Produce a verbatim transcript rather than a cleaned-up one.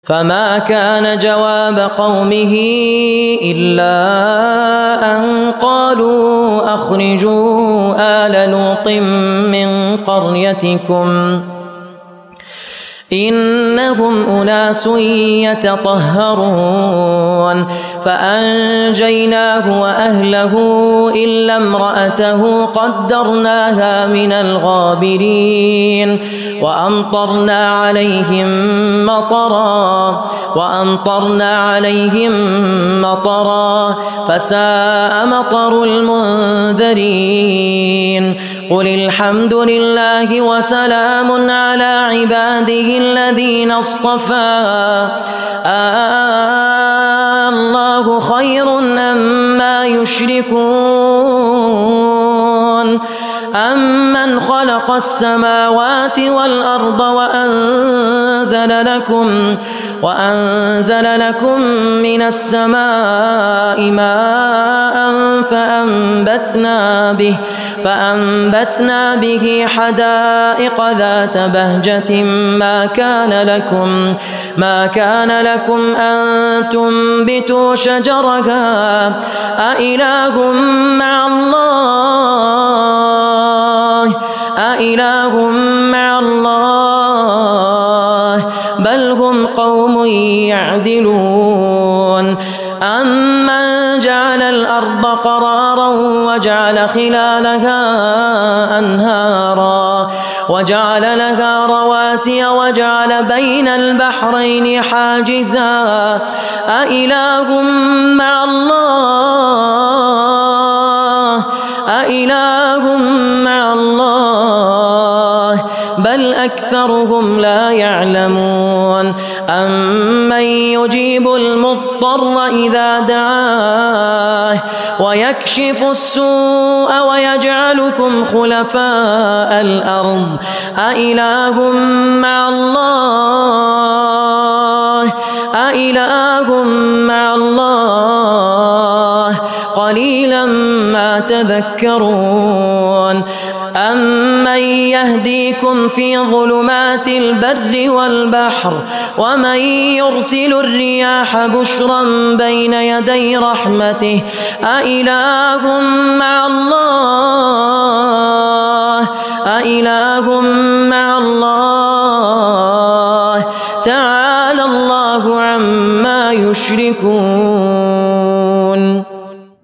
فما كان جواب قومه إلا أن قالوا أخرجوا آل لوط من قريتكم إنهم أناس يتطهرون فأنجيناه وأهله إلا امرأته قدرناها من الغابرين وأمطرنا عليهم مطرا وأمطرنا عليهم مطرا فساء مطر المنذرين قل الحمد لله وسلام على عباده الذين اصطفى الله خير أما يشركون أمن خلق السماوات والأرض وأنزل لكم وأنزل لكم من السماء ماء فأنبتنا به فأنبتنا به حدائق ذات بهجة ما كان لكم ما كان لكم أن تنبتوا شجرها أإله مع الله أإله مع الله بل هم قوم يعدلون أمن جعل الأرض قرارا وجعل خلالها أنهارا وجعل لها رواسي وجعل بين البحرين حاجزا أإله مع الله أإله مع الله بل أكثرهم لا يعلمون أمن يجيب المضطر إذا دعاه ويكشف السوء ويجعلكم خلفاء الأرض أإله مع الله أإله مع الله قليلا ما تذكرون أمن يهديكم في ظلمات البر والبحر ومن يرسل الرياح بشرا بين يدي رحمته أإله مع الله أإله مع الله تعالى الله عما يشركون.